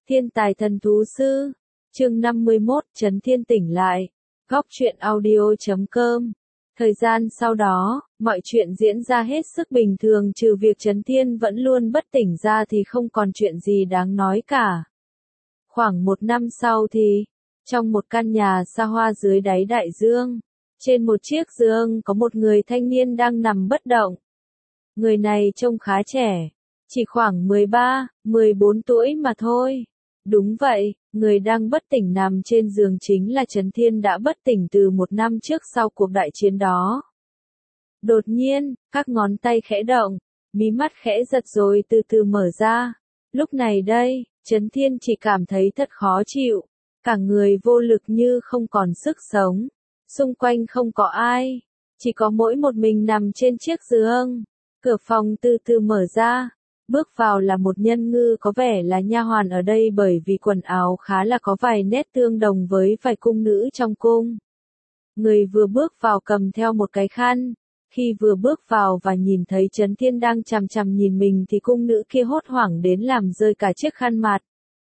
Thiên tài thần thú sư. Chương 51, Trấn Thiên tỉnh lại. Góc truyện audio.com. Thời gian sau đó, mọi chuyện diễn ra hết sức bình thường trừ việc Trấn Thiên vẫn luôn bất tỉnh ra thì không còn chuyện gì đáng nói cả. Khoảng một năm sau thì, trong một căn nhà xa hoa dưới đáy đại dương, trên một chiếc giường có một người thanh niên đang nằm bất động. Người này trông khá trẻ, chỉ khoảng 13, 14 tuổi mà thôi. Đúng vậy, người đang bất tỉnh nằm trên giường chính là Trấn Thiên đã bất tỉnh từ một năm trước sau cuộc đại chiến đó. Đột nhiên, các ngón tay khẽ động, mí mắt khẽ giật rồi từ từ mở ra. Lúc này đây, Trấn Thiên chỉ cảm thấy thật khó chịu, cả người vô lực như không còn sức sống. Xung quanh không có ai, chỉ có mỗi một mình nằm trên chiếc giường. Cửa phòng từ từ mở ra. Bước vào là một nhân ngư có vẻ là nha hoàn ở đây bởi vì quần áo khá là có vài nét tương đồng với vài cung nữ trong cung. Người vừa bước vào cầm theo một cái khăn, khi vừa bước vào và nhìn thấy Trấn Thiên đang chằm chằm nhìn mình thì cung nữ kia hốt hoảng đến làm rơi cả chiếc khăn mặt.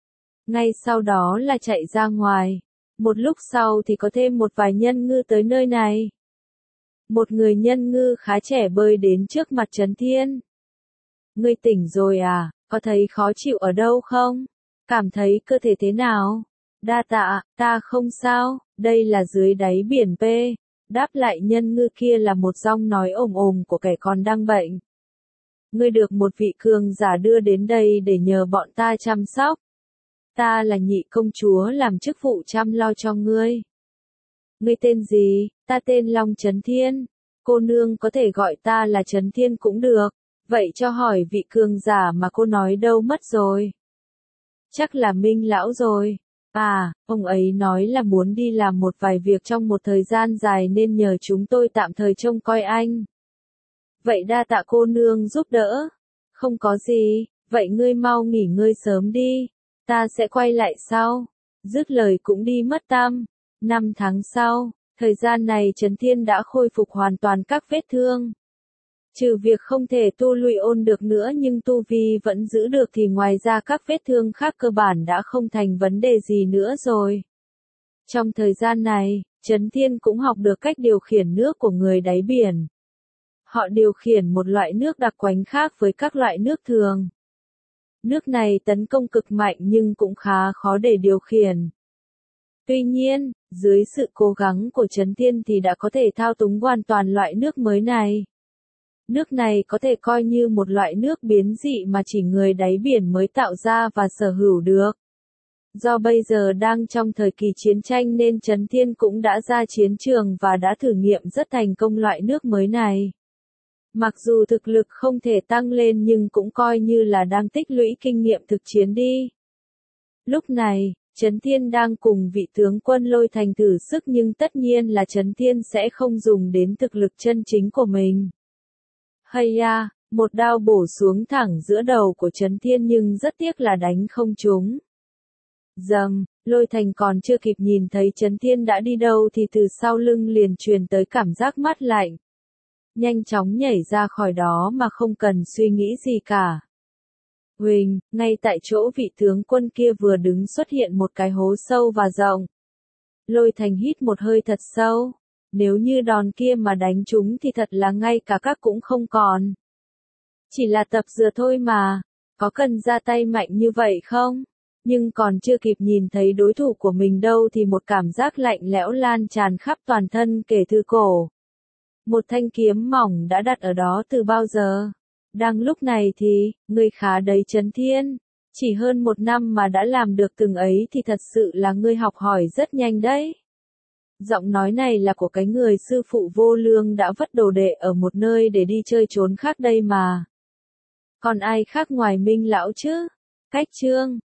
Ngay sau đó là chạy ra ngoài, một lúc sau thì có thêm một vài nhân ngư tới nơi này. Một người nhân ngư khá trẻ bơi đến trước mặt Trấn Thiên. Ngươi tỉnh rồi à, có thấy khó chịu ở đâu không? Cảm thấy cơ thể thế nào? Đa tạ, ta không sao, đây là dưới đáy biển P. Đáp lại nhân ngư kia là một giọng nói ồm ồm của kẻ còn đang bệnh. Ngươi được một vị cường giả đưa đến đây để nhờ bọn ta chăm sóc. Ta là nhị công chúa làm chức vụ chăm lo cho ngươi. Ngươi tên gì? Ta tên Long Trấn Thiên. Cô nương có thể gọi ta là Trấn Thiên cũng được. Vậy cho hỏi vị cường giả mà cô nói đâu mất rồi? Chắc là Minh lão rồi. À, ông ấy nói là muốn đi làm một vài việc trong một thời gian dài nên nhờ chúng tôi tạm thời trông coi anh. Vậy đa tạ cô nương giúp đỡ. Không có gì, vậy ngươi mau nghỉ ngơi sớm đi. Ta sẽ quay lại sau. Dứt lời cũng đi mất tăm. 5 tháng sau, thời gian này Trấn Thiên đã khôi phục hoàn toàn các vết thương. Trừ việc không thể tu luyện ôn được nữa nhưng tu vi vẫn giữ được thì ngoài ra các vết thương khác cơ bản đã không thành vấn đề gì nữa rồi. Trong thời gian này, Trấn Thiên cũng học được cách điều khiển nước của người đáy biển. Họ điều khiển một loại nước đặc quánh khác với các loại nước thường. Nước này tấn công cực mạnh nhưng cũng khá khó để điều khiển. Tuy nhiên, dưới sự cố gắng của Trấn Thiên thì đã có thể thao túng hoàn toàn loại nước mới này. Nước này có thể coi như một loại nước biến dị mà chỉ người đáy biển mới tạo ra và sở hữu được. Do bây giờ đang trong thời kỳ chiến tranh nên Trấn Thiên cũng đã ra chiến trường và đã thử nghiệm rất thành công loại nước mới này. Mặc dù thực lực không thể tăng lên nhưng cũng coi như là đang tích lũy kinh nghiệm thực chiến đi. Lúc này, Trấn Thiên đang cùng vị tướng quân Lôi Thành thử sức nhưng tất nhiên là Trấn Thiên sẽ không dùng đến thực lực chân chính của mình. Hay da, một đao bổ xuống thẳng giữa đầu của Trấn Thiên nhưng rất tiếc là đánh không trúng. Dầm, Lôi Thành còn chưa kịp nhìn thấy Trấn Thiên đã đi đâu thì từ sau lưng liền truyền tới cảm giác mát lạnh. Nhanh chóng nhảy ra khỏi đó mà không cần suy nghĩ gì cả. Huỳnh, ngay tại chỗ vị tướng quân kia vừa đứng xuất hiện một cái hố sâu và rộng. Lôi Thành hít một hơi thật sâu. Nếu như đòn kia mà đánh chúng thì thật là ngay cả các cũng không còn. Chỉ là tập dượt thôi mà, có cần ra tay mạnh như vậy không? Nhưng còn chưa kịp nhìn thấy đối thủ của mình đâu thì một cảm giác lạnh lẽo lan tràn khắp toàn thân kể từ cổ. Một thanh kiếm mỏng đã đặt ở đó từ bao giờ? Đang lúc này thì, ngươi khá đấy Trấn Thiên. Chỉ hơn một năm mà đã làm được từng ấy thì thật sự là ngươi học hỏi rất nhanh đấy. Giọng nói này là của cái người sư phụ vô lương đã vất đồ đệ ở một nơi để đi chơi trốn khác đây mà. Còn ai khác ngoài Minh lão chứ? Cách chương